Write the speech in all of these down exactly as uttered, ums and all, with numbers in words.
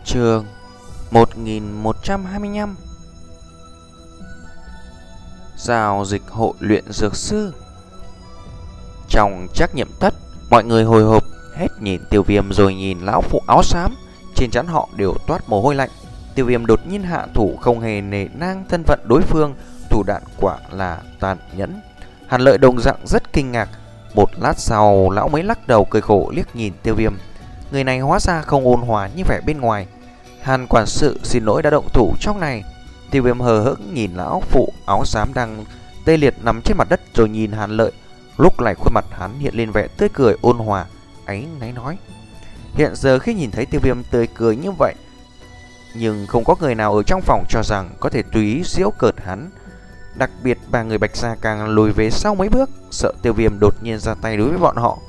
Chương một nghìn một trăm hai mươi lăm. Giao dịch hội luyện dược sư. Trong trắc nghiệm thất, mọi người hồi hộp hết nhìn Tiêu Viêm rồi nhìn lão phụ áo xám. Trên trán họ đều toát mồ hôi lạnh. Tiêu Viêm đột nhiên hạ thủ, không hề nể nang thân phận đối phương, thủ đoạn quả là tàn nhẫn. Hàn Lợi đồng dạng rất kinh ngạc. Một lát sau, lão mới lắc đầu cười khổ liếc nhìn Tiêu Viêm. Người này hóa ra không ôn hòa như vẻ bên ngoài. Hàn quản sự xin lỗi đã động thủ trong này. Tiêu Viêm hờ hững nhìn lão phụ áo xám đang tê liệt nằm trên mặt đất rồi nhìn Hàn Lợi. Lúc này khuôn mặt hắn hiện lên vẻ tươi cười ôn hòa, áy náy nói: hiện giờ khi nhìn thấy Tiêu Viêm tươi cười như vậy, nhưng không có người nào ở trong phòng cho rằng có thể tùy ý giễu cợt hắn. Đặc biệt ba người Bạch Gia càng lùi về sau mấy bước, sợ Tiêu Viêm đột nhiên ra tay đối với bọn họ.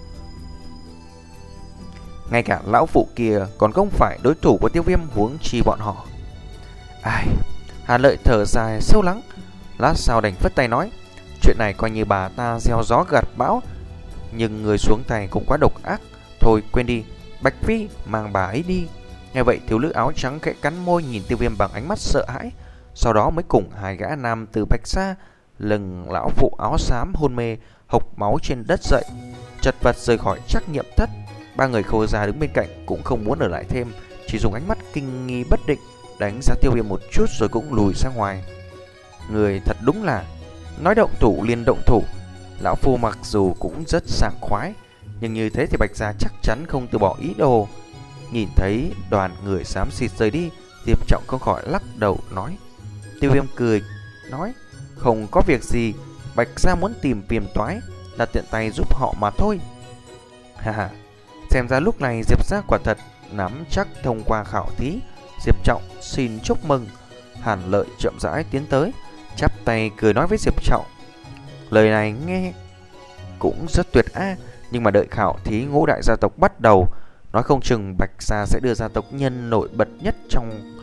Ngay cả lão phụ kia còn không phải đối thủ của Tiêu Viêm, huống chi bọn họ. Ai? Hàn Lợi thở dài sâu lắng, lát sau đành phất tay nói: chuyện này coi như bà ta gieo gió gặt bão, nhưng người xuống tay cũng quá độc ác. Thôi quên đi, Bạch Phi mang bà ấy đi. Nghe vậy thiếu nữ áo trắng khẽ cắn môi nhìn Tiêu Viêm bằng ánh mắt sợ hãi, sau đó mới cùng hai gã nam từ Bạch Gia lưng lão phụ áo xám hôn mê hộc máu trên đất dậy, chật vật rời khỏi trắc nghiệm thất. Ba người Khâu Gia đứng bên cạnh cũng không muốn ở lại thêm, chỉ dùng ánh mắt kinh nghi bất định đánh giá Tiêu Viêm một chút rồi cũng lùi ra ngoài. Người thật đúng là nói động thủ liền động thủ. Lão phu mặc dù cũng rất sảng khoái, nhưng như thế thì Bạch Gia chắc chắn không từ bỏ ý đồ. Nhìn thấy đoàn người xám xịt rời đi, Diệp Trọng không khỏi lắc đầu nói. Tiêu Viêm cười nói: không có việc gì, Bạch Gia muốn tìm phiền toái là tiện tay giúp họ mà thôi. Ha ha, xem ra lúc này Diệp Gia quả thật nắm chắc thông qua khảo thí. Diệp Trọng xin chúc mừng. Hàn Lợi chậm rãi tiến tới, chắp tay cười nói với Diệp Trọng: lời này nghe cũng rất tuyệt a, nhưng mà đợi khảo thí ngũ đại gia tộc bắt đầu, nói không chừng Bạch Gia sẽ đưa gia tộc nhân nổi bật nhất trong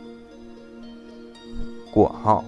của họ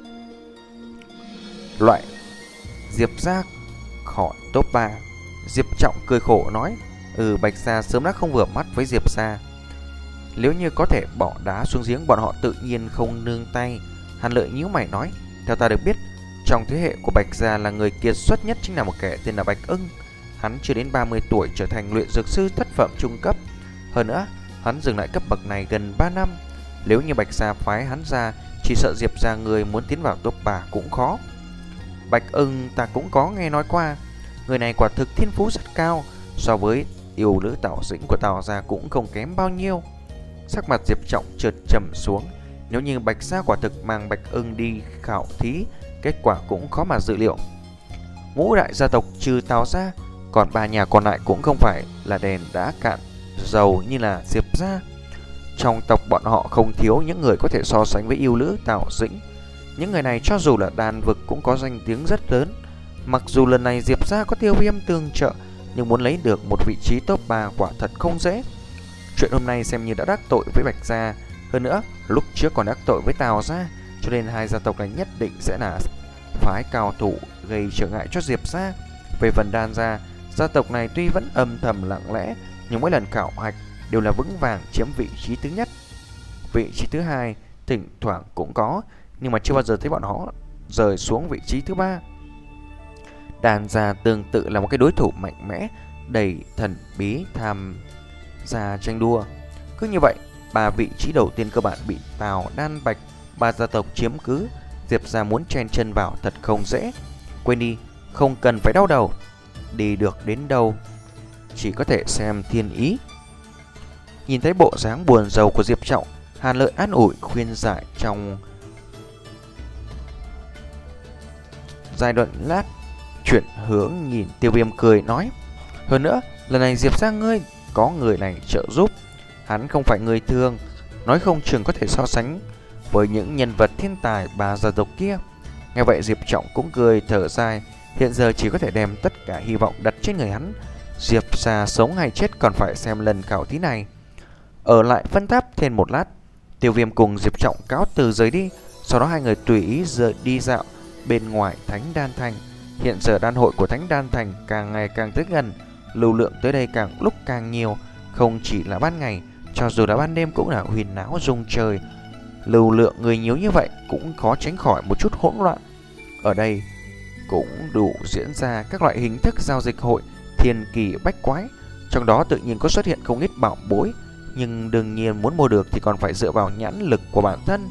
loại Diệp Gia khỏi top ba. Diệp Trọng cười khổ nói: Ừ, Bạch Gia sớm đã không vừa mắt với Diệp Gia. Nếu như có thể bỏ đá xuống giếng, bọn họ tự nhiên không nương tay. Hàn Lợi nhíu mày nói: theo ta được biết, trong thế hệ của Bạch Gia là người kiệt xuất nhất chính là một kẻ tên là Bạch Ưng. Hắn chưa đến ba mươi tuổi trở thành luyện dược sư thất phẩm trung cấp. Hơn nữa, hắn dừng lại cấp bậc này gần ba năm. Nếu như Bạch Gia phái hắn ra, chỉ sợ Diệp Gia người muốn tiến vào top ba cũng khó. Bạch Ưng ta cũng có nghe nói qua, người này quả thực thiên phú rất cao, so với yêu nữ Tào Dĩnh của Tào Gia cũng không kém bao nhiêu. Sắc mặt Diệp Trọng chợt trầm xuống. Nếu như Bạch Gia quả thực mang Bạch Ưng đi khảo thí, kết quả cũng khó mà dự liệu. Ngũ đại gia tộc trừ Tào Gia, còn ba nhà còn lại cũng không phải là đèn đã cạn dầu như là Diệp Gia. Trong tộc bọn họ không thiếu những người có thể so sánh với yêu nữ Tào Dĩnh. Những người này cho dù là đàn vực cũng có danh tiếng rất lớn. Mặc dù lần này Diệp Gia có Tiêu Viêm tương trợ, nhưng muốn lấy được một vị trí top ba quả thật không dễ. Chuyện hôm nay xem như đã đắc tội với Bạch Gia. Hơn nữa, lúc trước còn đắc tội với Tào Gia, cho nên hai gia tộc này nhất định sẽ là phái cao thủ gây trở ngại cho Diệp Gia. Về phần Đan Gia, gia tộc này tuy vẫn âm thầm lặng lẽ, nhưng mỗi lần khảo hạch đều là vững vàng chiếm vị trí thứ nhất. Vị trí thứ hai thỉnh thoảng cũng có, nhưng mà chưa bao giờ thấy bọn họ rời xuống vị trí thứ ba. Đan Gia tương tự là một cái đối thủ mạnh mẽ, đầy thần bí tham gia tranh đua. Cứ như vậy, ba vị trí đầu tiên cơ bản bị Tào, Đan, Bạch ba gia tộc chiếm cứ. Diệp Gia muốn chen chân vào thật không dễ. Quên đi, không cần phải đau đầu, đi được đến đâu chỉ có thể xem thiên ý. Nhìn thấy bộ dáng buồn rầu của Diệp Trọng, Hàn Lợi an ủi khuyên giải trong giai đoạn lát, chuyển hướng nhìn Tiêu Viêm cười nói: hơn nữa, lần này Diệp Gia ngươi có người này trợ giúp, hắn không phải người thường, nói không chừng có thể so sánh với những nhân vật thiên tài ba gia tộc kia. Nghe vậy Diệp Trọng cũng cười thở dài, hiện giờ chỉ có thể đem tất cả hy vọng đặt trên người hắn. Diệp Gia sống hay chết còn phải xem lần khảo thí này. Ở lại phân tháp thêm một lát, Tiêu Viêm cùng Diệp Trọng cáo từ rời đi. Sau đó hai người tùy ý rời đi dạo bên ngoài Thánh Đan Thành. Hiện giờ đan hội của Thánh Đan Thành càng ngày càng tới gần, lưu lượng tới đây càng lúc càng nhiều. Không chỉ là ban ngày, Cho dù là ban đêm cũng là huyền náo rung trời, lưu lượng người nhiều như vậy cũng khó tránh khỏi một chút hỗn loạn. Ở đây cũng đủ diễn ra các loại hình thức giao dịch hội thiên kỳ bách quái, trong đó tự nhiên có xuất hiện không ít bảo bối, nhưng đương nhiên muốn mua được thì còn phải dựa vào nhãn lực của bản thân.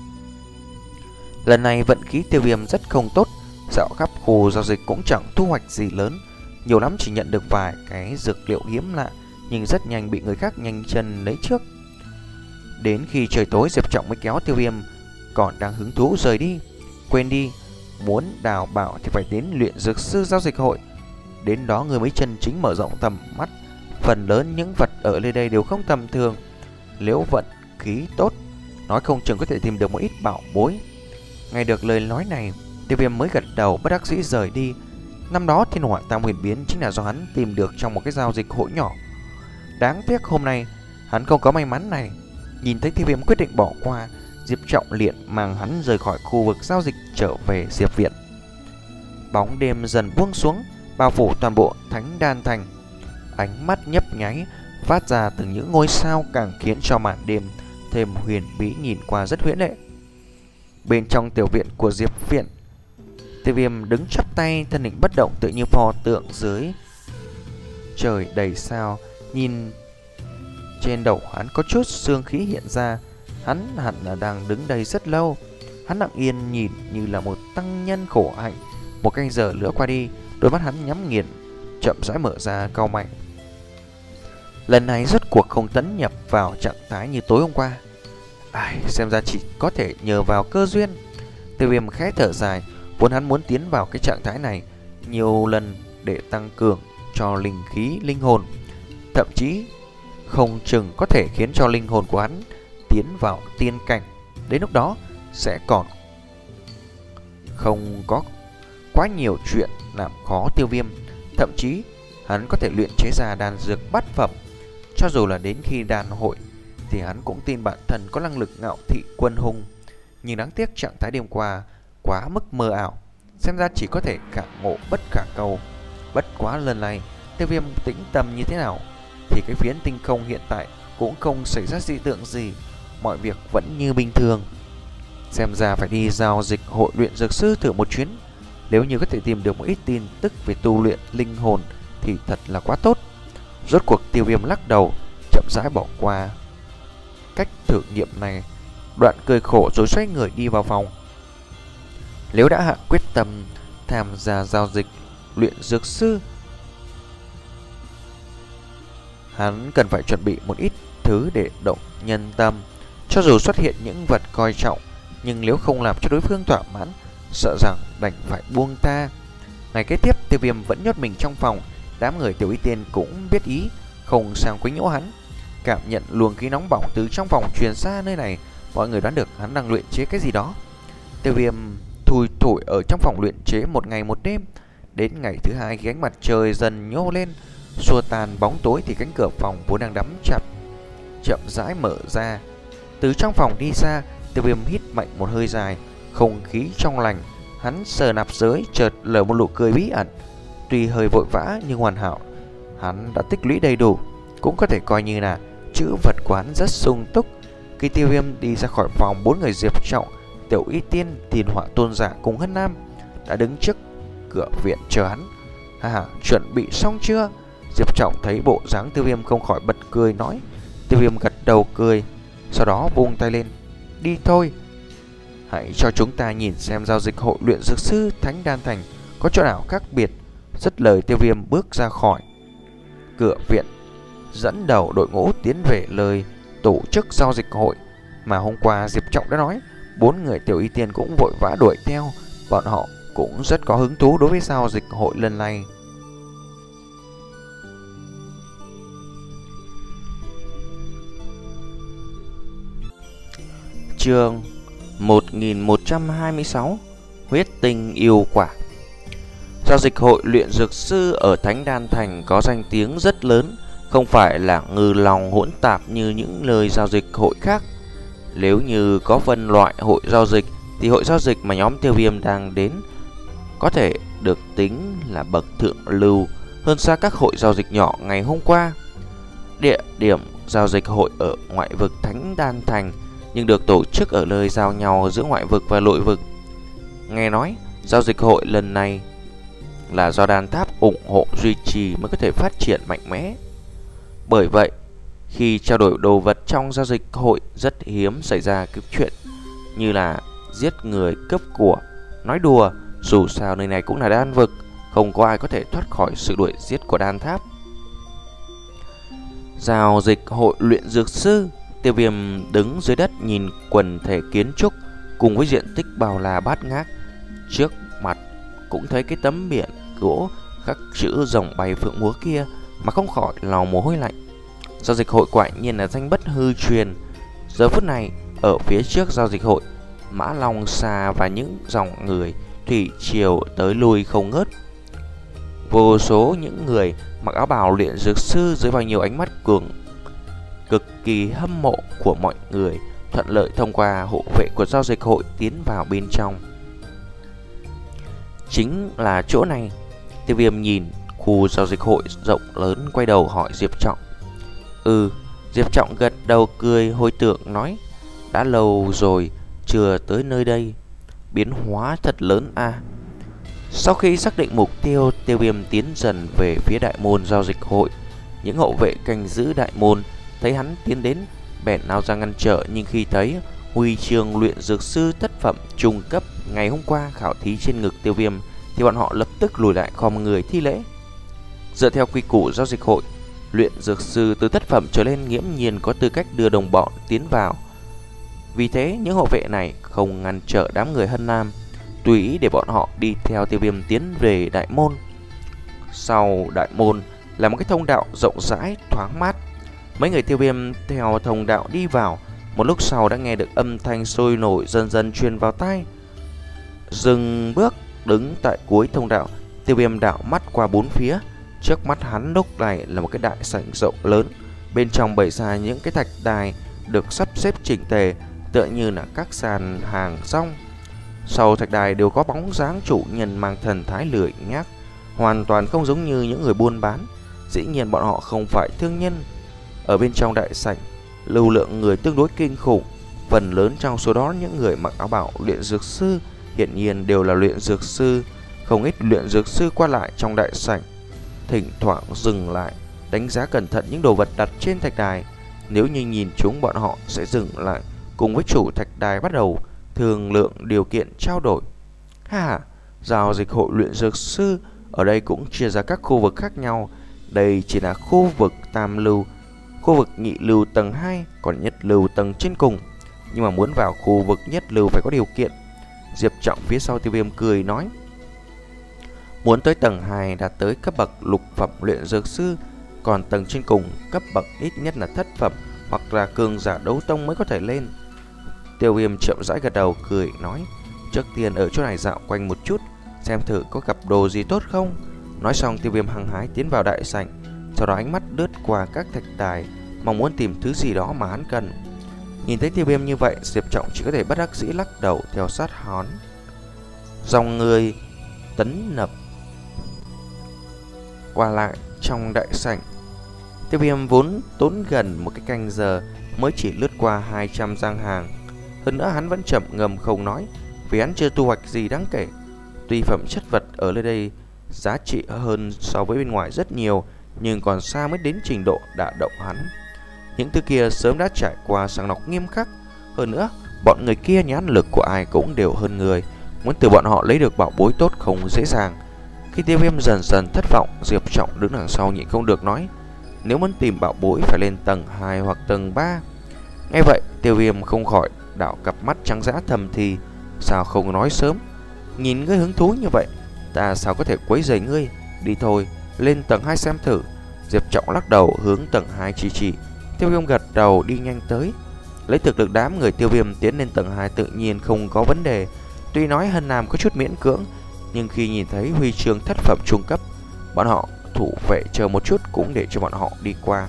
Lần này vận khí Tiêu Viêm rất không tốt, dạo khắp khu giao dịch cũng chẳng thu hoạch gì lớn, nhiều lắm chỉ nhận được vài cái dược liệu hiếm lạ, nhưng rất nhanh bị người khác nhanh chân lấy trước. Đến khi trời tối, Diệp Trọng mới kéo Tiêu Viêm còn đang hứng thú rời đi. Quên đi, muốn đào bảo thì phải đến luyện dược sư giao dịch hội, đến đó người mới chân chính mở rộng tầm mắt. Phần lớn những vật ở nơi đây đều không tầm thường, nếu vận khí tốt, nói không chừng có thể tìm được một ít bảo bối. Nghe được lời nói này, Tiêu Viêm mới gật đầu bất đắc dĩ rời đi. Năm đó thiên hỏa tam huyền biến chính là do hắn tìm được trong một cái giao dịch hội nhỏ. Đáng tiếc hôm nay hắn không có may mắn này. Nhìn thấy Tiêu Viêm quyết định bỏ qua, Diệp Trọng liền mang hắn rời khỏi khu vực giao dịch trở về Diệp viện. Bóng đêm dần buông xuống, bao phủ toàn bộ Thánh Đan Thành. Ánh mắt nhấp nháy phát ra từ những ngôi sao càng khiến cho màn đêm thêm huyền bí, nhìn qua rất huyễn lệ. Bên trong tiểu viện của Diệp viện, Tiêu Viêm đứng chắp tay, thân hình bất động, tự như pho tượng dưới trời đầy sao. Nhìn trên đầu hắn có chút sương khí hiện ra, hắn hẳn là đang đứng đây rất lâu. Hắn lặng yên nhìn như là một tăng nhân khổ hạnh. Một canh giờ nữa qua đi, đôi mắt hắn nhắm nghiền, chậm rãi mở ra, cau mày. Lần này rốt cuộc không tấn nhập vào trạng thái như tối hôm qua. Ai, xem ra chỉ có thể nhờ vào cơ duyên. Tiêu Viêm khẽ thở dài, vốn hắn muốn tiến vào cái trạng thái này nhiều lần để tăng cường cho linh khí linh hồn, thậm chí không chừng có thể khiến cho linh hồn của hắn tiến vào tiên cảnh. Đến lúc đó sẽ còn không có quá nhiều chuyện làm khó Tiêu Viêm. Thậm chí hắn có thể luyện chế ra đan dược bát phẩm. Cho dù là đến khi đan hội thì hắn cũng tin bản thân có năng lực ngạo thị quân hùng. Nhưng đáng tiếc trạng thái đêm qua quá mức mơ ảo, xem ra chỉ có thể cả ngộ bất khả cầu. Bất quá lần này Tiêu Viêm tĩnh tâm như thế nào thì cái phiến tinh không hiện tại cũng không xảy ra dị tượng gì, mọi việc vẫn như bình thường. Xem ra phải đi giao dịch hội luyện dược sư thử một chuyến. Nếu như có thể tìm được một ít tin tức về tu luyện linh hồn thì thật là quá tốt. Rốt cuộc Tiêu Viêm lắc đầu, chậm rãi bỏ qua cách thử nghiệm này, đoạn cười khổ rồi xoay người đi vào phòng. Nếu đã hạ quyết tâm tham gia giao dịch luyện dược sư, hắn cần phải chuẩn bị một ít thứ để động nhân tâm. Cho dù xuất hiện những vật coi trọng, nhưng nếu không làm cho đối phương thỏa mãn, sợ rằng đành phải buông tha. Ngày kế tiếp, Tiêu Viêm vẫn nhốt mình trong phòng. Đám người Tiểu Y Tiên cũng biết ý, không sang quấy nhiễu hắn. Cảm nhận luồng khí nóng bỏng từ trong phòng truyền ra nơi này, mọi người đoán được hắn đang luyện chế cái gì đó. Tiêu Viêm thui thủi ở trong phòng luyện chế một ngày một đêm. Đến ngày thứ hai, khi ánh mặt trời dần nhô lên, xua tan bóng tối, thì cánh cửa phòng vốn đang đóng chặt chậm rãi mở ra. Từ trong phòng đi ra, Tiêu Viêm hít mạnh một hơi dài, không khí trong lành. Hắn sờ nạp giới, chợt lở một nụ cười bí ẩn. Tuy hơi vội vã nhưng hoàn hảo, hắn đã tích lũy đầy đủ, cũng có thể coi như là chữ vật quán rất sung túc. Khi Tiêu Viêm đi ra khỏi phòng, bốn người Diệp Trọng, Tiểu Y Tiên, Tiền Họa Tôn Giả cùng Hân Nam đã đứng trước cửa viện chờ hắn. Ha ha, chuẩn bị xong chưa? Diệp Trọng thấy bộ dáng Tiêu Viêm không khỏi bật cười nói. Tiêu Viêm gật đầu cười, sau đó vung tay lên. Đi thôi, hãy cho chúng ta nhìn xem giao dịch hội luyện dược sư Thánh Đan Thành có chỗ nào khác biệt. Dứt lời, Tiêu Viêm bước ra khỏi cửa viện, dẫn đầu đội ngũ tiến về lời tổ chức giao dịch hội mà hôm qua Diệp Trọng đã nói. Bốn người Tiểu Y Tiên cũng vội vã đuổi theo, bọn họ cũng rất có hứng thú đối với giao dịch hội lần này. Chương một nghìn một trăm hai mươi sáu, Huyết tinh yêu quả. Giao dịch hội luyện dược sư ở Thánh Đan Thành có danh tiếng rất lớn, không phải là ngư lòng hỗn tạp như những nơi giao dịch hội khác. Nếu như có phân loại hội giao dịch thì hội giao dịch mà nhóm Tiêu Viêm đang đến có thể được tính là bậc thượng lưu, hơn xa các hội giao dịch nhỏ ngày hôm qua. Địa điểm giao dịch hội ở ngoại vực Thánh Đan Thành, nhưng được tổ chức ở nơi giao nhau giữa ngoại vực và nội vực. Nghe nói giao dịch hội lần này là do Đan Tháp ủng hộ duy trì mới có thể phát triển mạnh mẽ. Bởi vậy, khi trao đổi đồ vật trong giao dịch hội rất hiếm xảy ra cái chuyện như là giết người cướp của. Nói đùa, dù sao nơi này cũng là đan vực, không có ai có thể thoát khỏi sự đuổi giết của Đan Tháp. Giao dịch hội luyện dược sư. Tiêu Viêm đứng dưới đất nhìn quần thể kiến trúc cùng với diện tích bao la bát ngát. Trước mặt cũng thấy cái tấm biển gỗ khắc chữ rồng bay phượng múa kia mà không khỏi lòng mồ hôi lạnh. Giao dịch hội quả nhiên là danh bất hư truyền. Giờ phút này ở phía trước giao dịch hội, Mã Long Xa và những dòng người thủy triều tới lui không ngớt. Vô số những người mặc áo bào luyện dược sư dưới bao nhiêu ánh mắt cường cực kỳ hâm mộ của mọi người thuận lợi thông qua hộ vệ của giao dịch hội tiến vào bên trong. Chính là chỗ này. Tiêu Viêm nhìn khu giao dịch hội rộng lớn, quay đầu hỏi Diệp Trọng. Ừ, Diệp Trọng gật đầu cười hồi tưởng nói, đã lâu rồi chưa tới nơi đây, biến hóa thật lớn a. À. Sau khi xác định mục tiêu, Tiêu Viêm tiến dần về phía đại môn giao dịch hội. Những hộ vệ canh giữ đại môn thấy hắn tiến đến bèn nào ra ngăn trở, nhưng khi thấy huy chương luyện dược sư thất phẩm trung cấp ngày hôm qua khảo thí trên ngực Tiêu Viêm thì bọn họ lập tức lùi lại khom người thi lễ. Dựa theo quy củ giao dịch hội, luyện dược sư từ thất phẩm trở lên nghiễm nhiên có tư cách đưa đồng bọn tiến vào. Vì thế những hộ vệ này không ngăn trở đám người Hân Nam, tùy ý để bọn họ đi theo Tiêu Viêm tiến về đại môn. Sau đại môn là một cái thông đạo rộng rãi thoáng mát. Mấy người Tiêu Viêm theo thông đạo đi vào. Một lúc sau đã nghe được âm thanh sôi nổi dần dần truyền vào tai. Dừng bước đứng tại cuối thông đạo, Tiêu Viêm đảo mắt qua bốn phía. Trước mắt hắn lúc này là một cái đại sảnh rộng lớn. Bên trong bày ra những cái thạch đài được sắp xếp chỉnh tề, tựa như là các sàn hàng rong. Sau thạch đài đều có bóng dáng chủ nhân mang thần thái lười nhác, hoàn toàn không giống như những người buôn bán. Dĩ nhiên bọn họ không phải thương nhân. Ở bên trong đại sảnh, lưu lượng người tương đối kinh khủng. Phần lớn trong số đó những người mặc áo bào luyện dược sư, hiển nhiên đều là luyện dược sư. Không ít luyện dược sư qua lại trong đại sảnh, thỉnh thoảng dừng lại đánh giá cẩn thận những đồ vật đặt trên thạch đài. Nếu như nhìn chúng, bọn họ sẽ dừng lại cùng với chủ thạch đài bắt đầu thương lượng điều kiện trao đổi. Ha, giao dịch hội luyện dược sư ở đây cũng chia ra các khu vực khác nhau. Đây chỉ là khu vực tam lưu, khu vực nhị lưu tầng hai, còn nhất lưu tầng trên cùng. Nhưng mà muốn vào khu vực nhất lưu phải có điều kiện. Diệp Trọng phía sau Tiêu Viêm cười nói, muốn tới tầng hai đạt tới cấp bậc lục phẩm luyện dược sư, còn tầng trên cùng cấp bậc ít nhất là thất phẩm hoặc là cường giả đấu tông mới có thể lên. Tiêu Viêm chậm rãi gật đầu cười nói, trước tiên ở chỗ này dạo quanh một chút, xem thử có gặp đồ gì tốt không. Nói xong Tiêu Viêm hăng hái tiến vào đại sảnh, sau đó ánh mắt lướt qua các thạch đài, mong muốn tìm thứ gì đó mà hắn cần. Nhìn thấy Tiêu Viêm như vậy, Diệp Trọng chỉ có thể bất đắc dĩ lắc đầu theo sát hắn. Dòng người tấn nập qua lại trong đại sảnh. Tiêu Viêm vốn tốn gần một cái canh giờ mới chỉ lướt qua hai trăm gian hàng. Hơn nữa hắn vẫn chậm ngầm không nói, vì hắn chưa thu hoạch gì đáng kể. Tuy phẩm chất vật ở nơi đây giá trị hơn so với bên ngoài rất nhiều, nhưng còn xa mới đến trình độ đả động hắn. Những thứ kia sớm đã trải qua sàng lọc nghiêm khắc. Hơn nữa, bọn người kia nhãn lực của ai cũng đều hơn người, muốn từ bọn họ lấy được bảo bối tốt không dễ dàng. Khi Tiêu Viêm dần dần thất vọng, Diệp Trọng đứng đằng sau nhịn không được nói, nếu muốn tìm bảo bối phải lên tầng hai hoặc tầng ba. Nghe vậy, Tiêu Viêm không khỏi đảo cặp mắt trắng dã thầm thì, sao không nói sớm? Nhìn ngươi hứng thú như vậy, ta sao có thể quấy rầy ngươi? Đi thôi, lên tầng hai xem thử. Diệp Trọng lắc đầu hướng tầng hai chỉ chỉ. Tiêu Viêm gật đầu đi nhanh tới. Lấy thực lực đám người Tiêu Viêm tiến lên tầng hai tự nhiên không có vấn đề. Tuy nói Hân Nam có chút miễn cưỡng, nhưng khi nhìn thấy huy chương thất phẩm trung cấp, bọn họ thủ vệ chờ một chút cũng để cho bọn họ đi qua.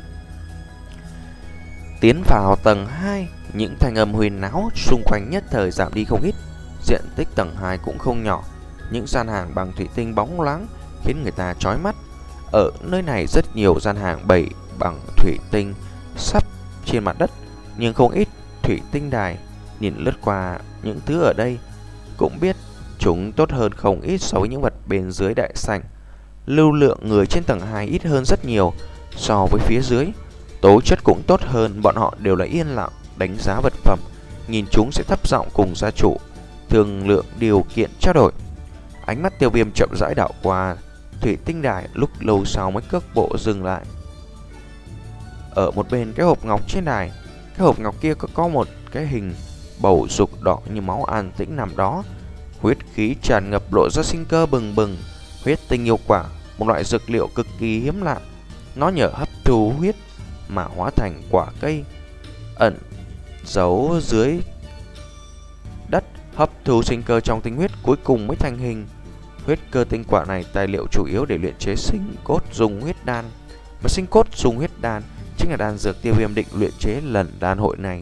Tiến vào tầng hai, những thanh âm huyền náo xung quanh nhất thời giảm đi không ít. Diện tích tầng hai cũng không nhỏ, những gian hàng bằng thủy tinh bóng loáng khiến người ta chói mắt. Ở nơi này rất nhiều gian hàng bày bằng thủy tinh, sắp trên mặt đất, nhưng không ít thủy tinh đài. Nhìn lướt qua những thứ ở đây cũng biết chúng tốt hơn không ít so với những vật bên dưới đại sảnh. Lưu lượng người trên tầng hai ít hơn rất nhiều so với phía dưới. Tố chất cũng tốt hơn, bọn họ đều là yên lặng đánh giá vật phẩm, nhìn chúng sẽ thấp giọng cùng gia chủ thương lượng điều kiện trao đổi. Ánh mắt Tiêu Viêm chậm rãi đảo qua thủy tinh đài, lúc lâu sau mới cước bộ dừng lại. Ở một bên cái hộp ngọc trên đài, cái hộp ngọc kia có, có một cái hình bầu dục đỏ như máu an tĩnh nằm đó. Huyết khí tràn ngập lộ ra sinh cơ bừng bừng. Huyết tinh yêu quả, một loại dược liệu cực kỳ hiếm lạ. Nó nhờ hấp thu huyết mà hóa thành quả cây ẩn giấu dưới đất, hấp thu sinh cơ trong tinh huyết cuối cùng mới thành hình. Huyết cơ tinh quả này tài liệu chủ yếu để luyện chế sinh cốt dùng huyết đan, mà sinh cốt dùng huyết đan chính là đan dược Tiêu Viêm định luyện chế lần đan hội này.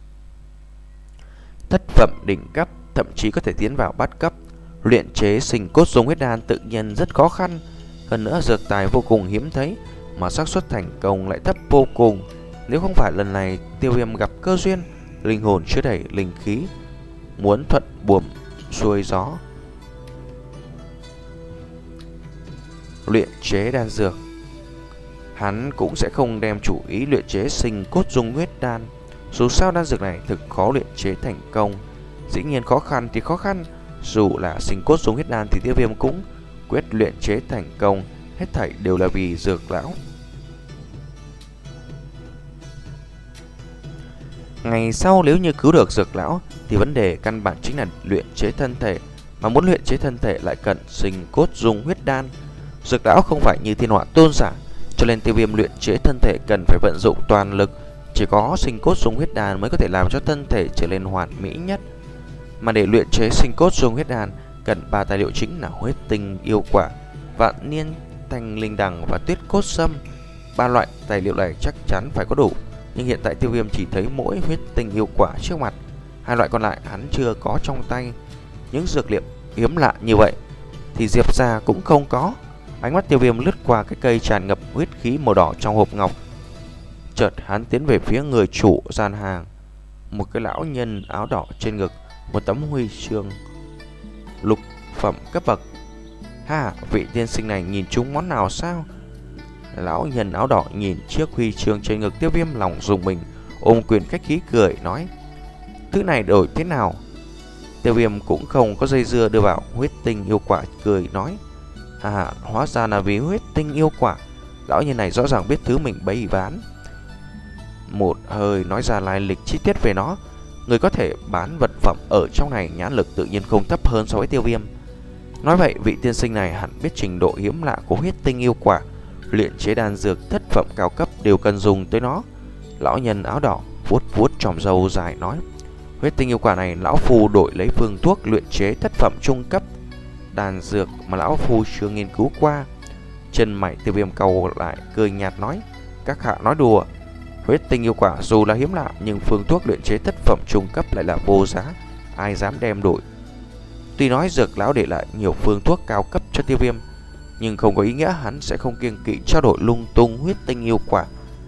Thất phẩm đỉnh cấp, thậm chí có thể tiến vào bát cấp. Luyện chế sinh cốt dùng huyết đan tự nhiên rất khó khăn, hơn nữa dược tài vô cùng hiếm thấy, mà xác suất thành công lại thấp vô cùng. Nếu không phải lần này Tiêu Viêm gặp cơ duyên, linh hồn chứa đầy linh khí, muốn thuận buồm xuôi gió luyện chế đan dược, hắn cũng sẽ không đem chủ ý luyện chế sinh cốt dung huyết đan. Dù sao đan dược này thực khó luyện chế thành công. Dĩ nhiên khó khăn thì khó khăn, dù là sinh cốt dung huyết đan thì Tiêu Viêm cũng quyết luyện chế thành công. Hết thảy đều là vì dược lão. Ngày sau nếu như cứu được dược lão thì vấn đề căn bản chính là luyện chế thân thể, mà muốn luyện chế thân thể lại cần sinh cốt dung huyết đan. Dược lão không phải như thiên họa tôn giả, cho nên Tiêu Viêm luyện chế thân thể cần phải vận dụng toàn lực. Chỉ có sinh cốt dung huyết đan mới có thể làm cho thân thể trở nên hoàn mỹ nhất. Mà để luyện chế sinh cốt dung huyết đan cần ba tài liệu chính là huyết tinh yêu quả, vạn niên thanh linh đằng và tuyết cốt sâm. Ba loại tài liệu này chắc chắn phải có đủ, nhưng hiện tại Tiêu Viêm chỉ thấy mỗi huyết tinh yêu quả trước mặt, hai loại còn lại hắn chưa có trong tay. Những dược liệu hiếm lạ như vậy thì Diệp gia cũng không có. Ánh mắt Tiêu Viêm lướt qua cái cây tràn ngập huyết khí màu đỏ trong hộp ngọc. Chợt hắn tiến về phía người chủ gian hàng, một cái lão nhân áo đỏ trên ngực một tấm huy chương lục phẩm cấp bậc. Ha, vị tiên sinh này nhìn trúng món nào sao? Lão nhân áo đỏ nhìn chiếc huy chương trên ngực Tiêu Viêm lòng rùng mình, ôm quyền khách khí cười nói: thứ này đổi thế nào? Tiêu Viêm cũng không có dây dưa, đưa vào huyết tinh yêu quả, cười nói: à, hóa ra là vì huyết tinh yêu quả. Lão nhân này rõ ràng biết thứ mình bày bán, một hơi nói ra lai lịch chi tiết về nó. Người có thể bán vật phẩm ở trong này nhãn lực tự nhiên không thấp hơn so với Tiêu Viêm. Nói vậy vị tiên sinh này hẳn biết trình độ hiếm lạ của huyết tinh yêu quả. Luyện chế đan dược thất phẩm cao cấp đều cần dùng tới nó. Lão nhân áo đỏ vuốt vuốt tròm râu dài nói: huyết tinh yêu quả này lão phu đổi lấy phương thuốc luyện chế thất phẩm trung cấp đan dược mà lão phu chưa nghiên cứu qua. Chân mày Tiêu Viêm cau lại, cười nhạt nói: các hạ nói đùa. Huyết tinh yêu quả dù là hiếm lạ, nhưng phương thuốc luyện chế thất phẩm trung cấp lại là vô giá, ai dám đem đổi. Tuy nói dược lão để lại nhiều phương thuốc cao cấp cho Tiêu Viêm, nhưng không có ý nghĩa hắn sẽ không kiêng kỵ trao đổi lung tung huyết tinh yêu quả.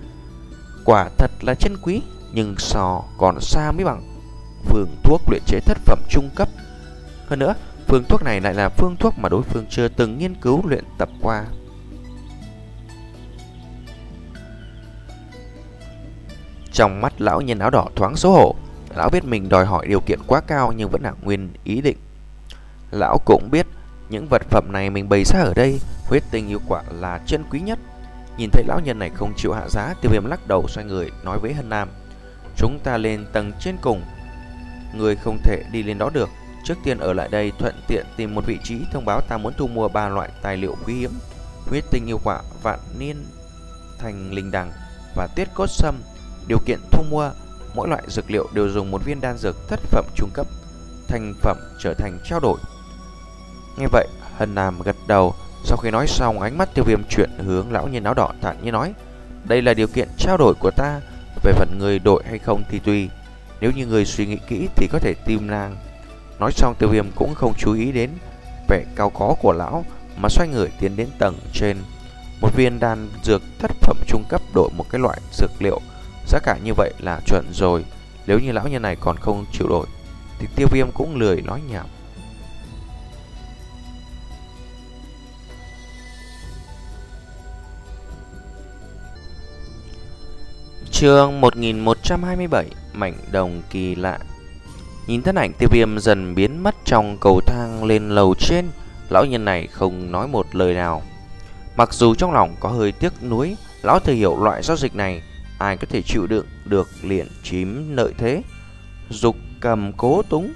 Quả thật là chân quý, nhưng so còn xa mới bằng phương thuốc luyện chế thất phẩm trung cấp. Hơn nữa, phương thuốc này lại là phương thuốc mà đối phương chưa từng nghiên cứu luyện tập qua. Trong mắt lão nhân áo đỏ thoáng xấu hổ. Lão biết mình đòi hỏi điều kiện quá cao, nhưng vẫn là nguyên ý định. Lão cũng biết những vật phẩm này mình bày ra ở đây, huyết tinh yêu quả là chân quý nhất. Nhìn thấy lão nhân này không chịu hạ giá, Tiêu Viêm lắc đầu xoay người nói với Hân Nam: chúng ta lên tầng trên cùng, người không thể đi lên đó được. Trước tiên ở lại đây, thuận tiện tìm một vị trí thông báo ta muốn thu mua ba loại tài liệu quý hiếm: huyết tinh yêu quả, vạn niên thanh linh đằng và tuyết cốt sâm. Điều kiện thu mua: mỗi loại dược liệu đều dùng một viên đan dược thất phẩm trung cấp, thành phẩm trở thành trao đổi. Nghe vậy, Hân Nam gật đầu. Sau khi nói xong, ánh mắt Tiêu Viêm chuyển hướng lão nhân áo đỏ, thản nhiên nói: đây là điều kiện trao đổi của ta. Về phần người đổi hay không thì tùy, nếu như người suy nghĩ kỹ thì có thể tìm nàng. Nói xong, Tiêu Viêm cũng không chú ý đến vẻ cao có của lão, mà xoay người tiến đến tầng trên. Một viên đan dược thất phẩm trung cấp đổi một cái loại dược liệu Giá cả như vậy là chuẩn rồi. Nếu như lão nhân này còn không chịu đổi thì Tiêu Viêm cũng lười nói nhảm. Chương một nghìn một trăm hai mươi bảy, mảnh đồng kỳ lạ. Nhìn thân ảnh Tiêu Viêm dần biến mất trong cầu thang lên lầu trên, lão nhân này không nói một lời nào. Mặc dù trong lòng có hơi tiếc nuối, lão thừa hiểu loại giao dịch này ai có thể chịu đựng được liền chím lợi thế, dục cầm cố túng.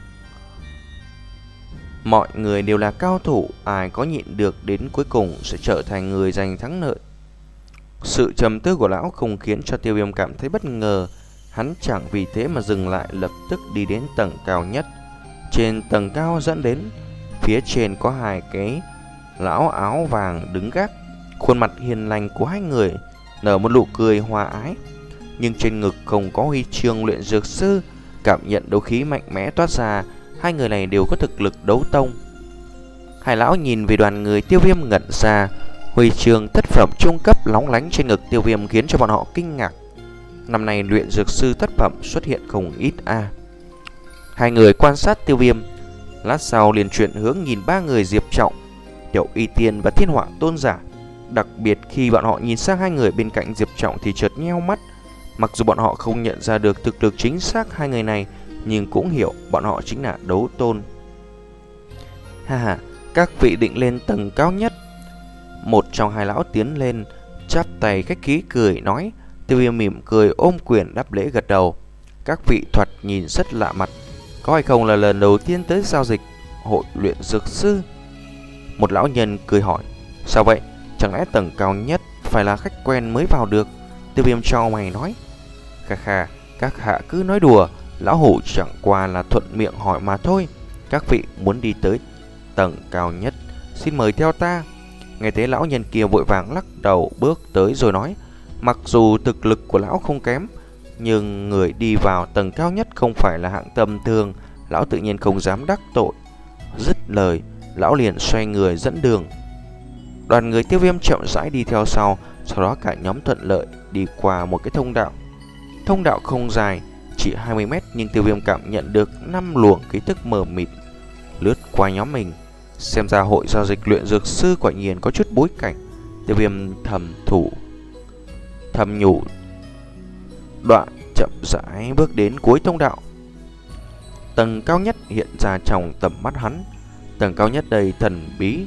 Mọi người đều là cao thủ, ai có nhịn được đến cuối cùng sẽ trở thành người giành thắng lợi. Sự trầm tư của lão không khiến cho Tiêu Viêm cảm thấy bất ngờ. Hắn chẳng vì thế mà dừng lại, lập tức đi đến tầng cao nhất. Trên tầng cao dẫn đến, phía trên có hai cái lão áo vàng đứng gác. Khuôn mặt hiền lành của hai người nở một nụ cười hòa ái, nhưng trên ngực không có huy chương luyện dược sư. Cảm nhận đấu khí mạnh mẽ toát ra, hai người này đều có thực lực đấu tông. Hai lão nhìn về đoàn người Tiêu Viêm ngẩn ra. Huy chương thất phẩm trung cấp lóng lánh trên ngực Tiêu Viêm khiến cho bọn họ kinh ngạc. Năm nay luyện dược sư thất phẩm xuất hiện không ít a. À. Hai người quan sát Tiêu Viêm, lát sau liền chuyển hướng nhìn ba người Diệp Trọng, Tiểu Y Tiên và Thiên Hỏa Tôn giả. Đặc biệt khi bọn họ nhìn sang hai người bên cạnh Diệp Trọng thì chợt nheo mắt. Mặc dù bọn họ không nhận ra được thực lực chính xác hai người này, nhưng cũng hiểu bọn họ chính là đấu tôn. Ha ha, các vị định lên tầng cao nhất. Một trong hai lão tiến lên, chắp tay khách khí cười nói. Tiêu Viêm mỉm cười ôm quyền đáp lễ gật đầu. Các vị thoạt nhìn rất lạ mặt, có hay không là lần đầu tiên tới giao dịch hội luyện dược sư? Một lão nhân cười hỏi. Sao vậy? Chẳng lẽ tầng cao nhất phải là khách quen mới vào được? Tiêu Viêm cho mày nói. Kha kha, các hạ cứ nói đùa, lão hủ chẳng qua là thuận miệng hỏi mà thôi. Các vị muốn đi tới tầng cao nhất, xin mời theo ta. Nghe thế lão nhân kia vội vàng lắc đầu bước tới rồi nói. Mặc dù thực lực của lão không kém, nhưng người đi vào tầng cao nhất không phải là hạng tầm thường, lão tự nhiên không dám đắc tội. Dứt lời, lão liền xoay người dẫn đường. Đoàn người Tiêu Viêm chậm rãi đi theo sau, sau đó cả nhóm thuận lợi đi qua một cái thông đạo. Thông đạo không dài, chỉ hai mươi mét, nhưng Tiêu Viêm cảm nhận được năm luồng khí tức mờ mịt lướt qua nhóm mình. Xem ra hội giao dịch luyện dược sư quả nhiên có chút bối cảnh. Tiêu Viêm thầm thủ thầm nhủ, đoạn chậm rãi bước đến cuối thông đạo. Tầng cao nhất hiện ra trong tầm mắt hắn. Tầng cao nhất đầy thần bí.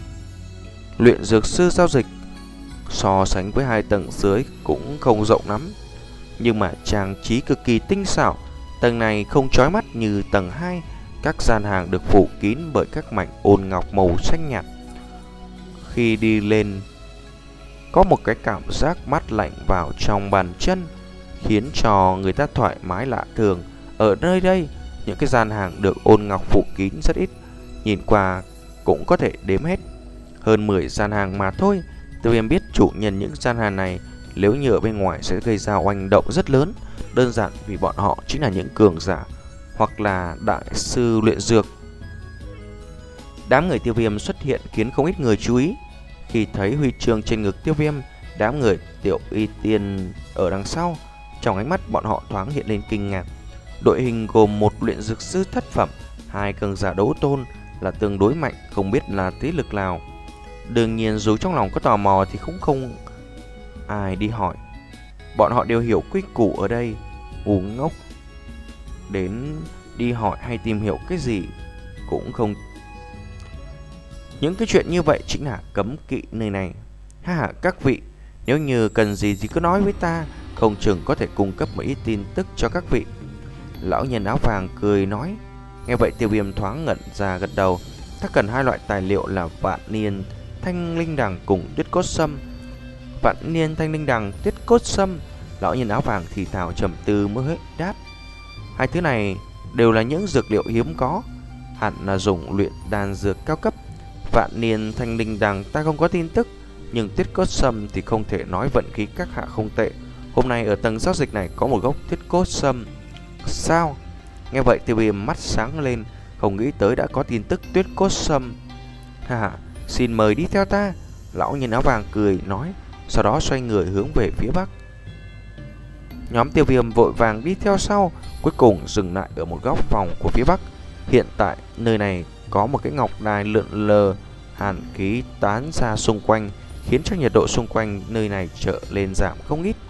Luyện dược sư giao dịch so sánh với hai tầng dưới cũng không rộng lắm, nhưng mà trang trí cực kỳ tinh xảo. Tầng này không chói mắt như tầng hai. Các gian hàng được phủ kín bởi các mảnh ôn ngọc màu xanh nhạt. Khi đi lên, có một cái cảm giác mát lạnh vào trong bàn chân, khiến cho người ta thoải mái lạ thường. Ở nơi đây, những cái gian hàng được ôn ngọc phủ kín rất ít, nhìn qua cũng có thể đếm hết. Hơn mười gian hàng mà thôi. Tiêu Viêm biết chủ nhân những gian hàng này nếu như ở bên ngoài sẽ gây ra oanh động rất lớn, đơn giản vì bọn họ chính là những cường giả hoặc là đại sư luyện dược. Đám người Tiêu Viêm xuất hiện khiến không ít người chú ý. Khi thấy huy chương trên ngực Tiêu Viêm, đám người Tiểu Y Tiên ở đằng sau, trong ánh mắt bọn họ thoáng hiện lên kinh ngạc. Đội hình gồm một luyện dược sư thất phẩm, hai cường giả đấu tôn là tương đối mạnh, không biết là thế lực nào. Đương nhiên dù trong lòng có tò mò thì cũng không ai đi hỏi. Bọn họ đều hiểu quy củ ở đây, ngu ngốc đến đi hỏi hay tìm hiểu cái gì cũng không. Những cái chuyện như vậy chính là cấm kỵ nơi này. Ha ha, các vị, nếu như cần gì thì cứ nói với ta, không chừng có thể cung cấp một ít tin tức cho các vị. Lão nhân áo vàng cười nói. Nghe vậy Tiêu Viêm thoáng ngẩn ra gật đầu. Ta cần hai loại tài liệu là vạn niên thanh linh đằng cùng tuyết cốt sâm. Vạn niên thanh linh đằng, tuyết cốt sâm. Lão nhân áo vàng thì thào trầm tư mới đáp. Hai thứ này đều là những dược liệu hiếm có, hẳn là dùng luyện đan dược cao cấp. Vạn niên thanh linh đằng ta không có tin tức, nhưng tuyết cốt sâm thì không thể nói vận khí các hạ không tệ. Hôm nay ở tầng giao dịch này có một gốc tuyết cốt sâm. Sao? Nghe vậy Tiêu Viêm mắt sáng lên, không nghĩ tới đã có tin tức tuyết cốt sâm. Ha ha, xin mời đi theo ta. Lão nhân áo vàng cười nói, sau đó xoay người hướng về phía bắc. Nhóm Tiêu Viêm vội vàng đi theo sau, cuối cùng dừng lại ở một góc phòng của phía bắc. Hiện tại nơi này có một cái ngọc đài lượn lờ, hàn khí tán ra xung quanh, khiến cho nhiệt độ xung quanh nơi này trở lên giảm không ít.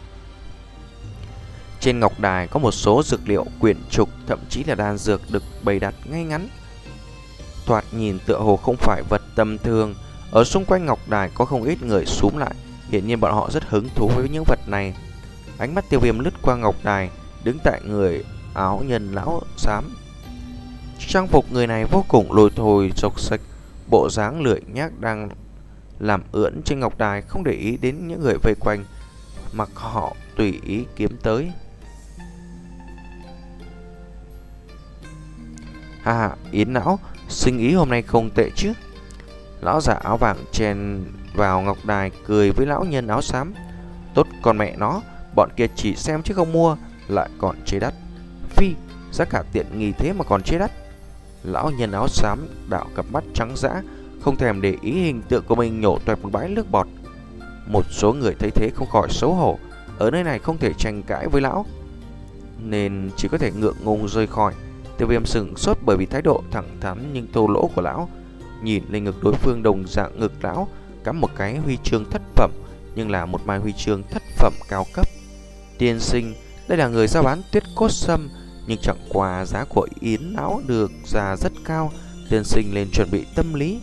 Trên ngọc đài có một số dược liệu, quyển trục, thậm chí là đan dược được bày đặt ngay ngắn, thoạt nhìn tựa hồ không phải vật tầm thường. Ở xung quanh ngọc đài có không ít người xúm lại, hiển nhiên bọn họ rất hứng thú với những vật này. Ánh mắt Tiêu Viêm lướt qua ngọc đài, đứng tại người áo nhân lão xám. Trang phục người này vô cùng lôi thôi xộc xệch, bộ dáng lười nhác đang làm ưỡn trên ngọc đài, không để ý đến những người vây quanh, mặc họ tùy ý kiếm tới. Ha ha, Yến lão, sinh ý hôm nay không tệ chứ? Lão giả áo vàng chen vào ngọc đài cười với lão nhân áo xám. Tốt con mẹ nó, bọn kia chỉ xem chứ không mua, lại còn chế đắt. Phi, giá cả tiện nghi thế mà còn chế đắt. Lão nhân áo xám đảo cặp mắt trắng dã, không thèm để ý hình tượng của mình nhổ toẹt một bãi nước bọt. Một số người thấy thế không khỏi xấu hổ, ở nơi này không thể tranh cãi với lão, nên chỉ có thể ngượng ngùng rời khỏi. Tiêu Viêm sừng sốt bởi vì thái độ thẳng thắn nhưng thô lỗ của lão. Nhìn lên ngực đối phương, đồng dạng ngực lão cắm một cái huy chương thất phẩm, nhưng là một mai huy chương thất phẩm cao cấp. Tiên sinh, đây là người giao bán tuyết cốt sâm, nhưng chẳng qua giá của Yến lão được ra rất cao. Tiên sinh lên chuẩn bị tâm lý.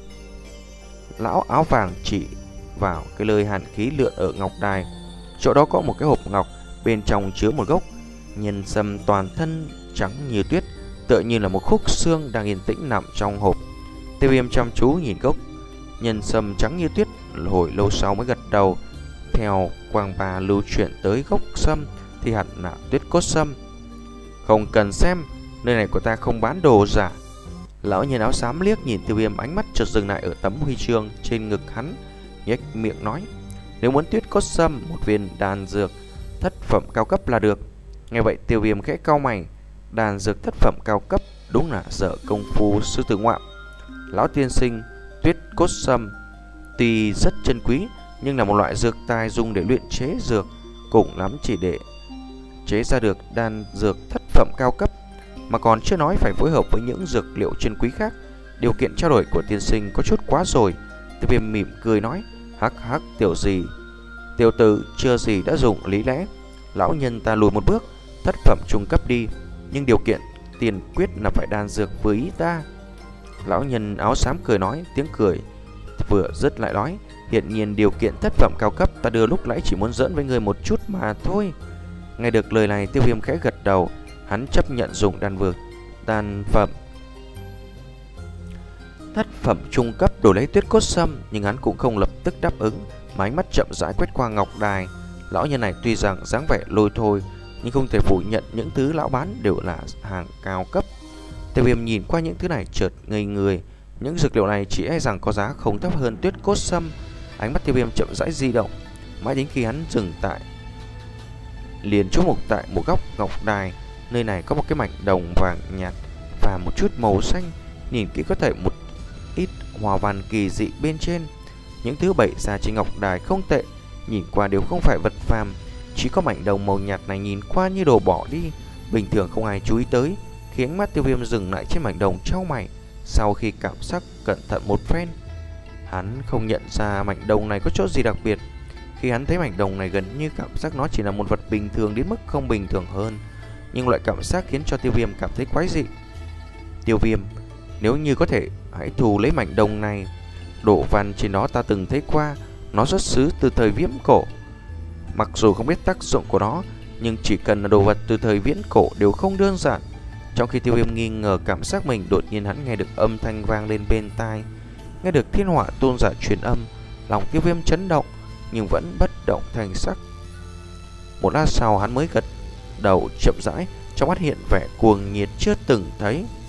Lão áo vàng chỉ vào cái lời hàn khí lượn ở ngọc đài. Chỗ đó có một cái hộp ngọc, bên trong chứa một gốc nhân sâm toàn thân trắng như tuyết, tựa như là một khúc xương đang yên tĩnh nằm trong hộp. Tiêu Viêm chăm chú nhìn gốc nhân sâm trắng như tuyết, hồi lâu sau mới gật đầu. Theo quang bà lưu chuyển tới gốc sâm thì hẳn là tuyết cốt sâm. Không cần xem, nơi này của ta không bán đồ giả. Lão nhân áo xám liếc nhìn Tiêu Viêm, ánh mắt chợt dừng lại ở tấm huy chương trên ngực hắn, nhếch miệng nói: nếu muốn tuyết cốt sâm, một viên đan dược thất phẩm cao cấp là được. Nghe vậy Tiêu Viêm khẽ cau mày, đan dược thất phẩm cao cấp đúng là dở công phu sư tử ngoạm. Lão tiên sinh, tuyết cốt sâm tuy rất chân quý, nhưng là một loại dược tài dùng để luyện chế dược, cùng lắm chỉ để chế ra được đan dược thất phẩm cao cấp, mà còn chưa nói phải phối hợp với những dược liệu chân quý khác. Điều kiện trao đổi của tiên sinh có chút quá rồi. Tiêu Viêm mỉm cười nói: hắc hắc, tiểu gì tiểu tử chưa gì đã dùng lý lẽ. Lão nhân ta lùi một bước, thất phẩm trung cấp đi, nhưng điều kiện tiền quyết là phải đan dược với ý ta. Lão nhân áo xám cười nói, tiếng cười vừa dứt lại nói: hiện nhiên điều kiện thất phẩm cao cấp ta đưa lúc nãy chỉ muốn giỡn với người một chút mà thôi. Nghe được lời này, Tiêu Viêm khẽ gật đầu, hắn chấp nhận dùng đan vược đan phẩm thất phẩm trung cấp đổi lấy tuyết cốt sâm, nhưng hắn cũng không lập tức đáp ứng, mà ánh mắt chậm rãi quét qua ngọc đài. Lão nhân này tuy rằng dáng vẻ lôi thôi, nhưng không thể phủ nhận những thứ lão bán đều là hàng cao cấp. Tiêu Viêm nhìn qua những thứ này chợt ngây người. Những dược liệu này chỉ e rằng có giá không thấp hơn tuyết cốt sâm. Ánh mắt Tiêu Viêm chậm rãi di động, mãi đến khi hắn dừng tại liền chỗ mục tại một góc ngọc đài. Nơi này có một cái mảnh đồng vàng nhạt và một chút màu xanh, nhìn kỹ có thể một ít hoa văn kỳ dị bên trên. Những thứ bày ra trên ngọc đài không tệ, nhìn qua đều không phải vật phàm. Chỉ có mảnh đồng màu nhạt này nhìn qua như đồ bỏ đi, bình thường không ai chú ý tới, khiến ánh mắt Tiêu Viêm dừng lại trên mảnh đồng trao mày. Sau khi cảm giác cẩn thận một phen, hắn không nhận ra mảnh đồng này có chỗ gì đặc biệt. Khi hắn thấy mảnh đồng này, gần như cảm giác nó chỉ là một vật bình thường đến mức không bình thường hơn, nhưng loại cảm giác khiến cho Tiêu Viêm cảm thấy quái dị. Tiêu Viêm, nếu như có thể, hãy thu lấy mảnh đồng này. Đồ văn trên đó ta từng thấy qua, nó xuất xứ từ thời viễn cổ. Mặc dù không biết tác dụng của nó, nhưng chỉ cần là đồ vật từ thời viễn cổ đều không đơn giản. Trong khi Tiêu Viêm nghi ngờ cảm giác mình, đột nhiên hắn nghe được âm thanh vang lên bên tai. Nghe được thiên hỏa tôn giả truyền âm, lòng Tiêu Viêm chấn động, nhưng vẫn bất động thành sắc. Một lát sau hắn mới gật đầu chậm rãi, trong mắt hiện vẻ cuồng nhiệt chưa từng thấy.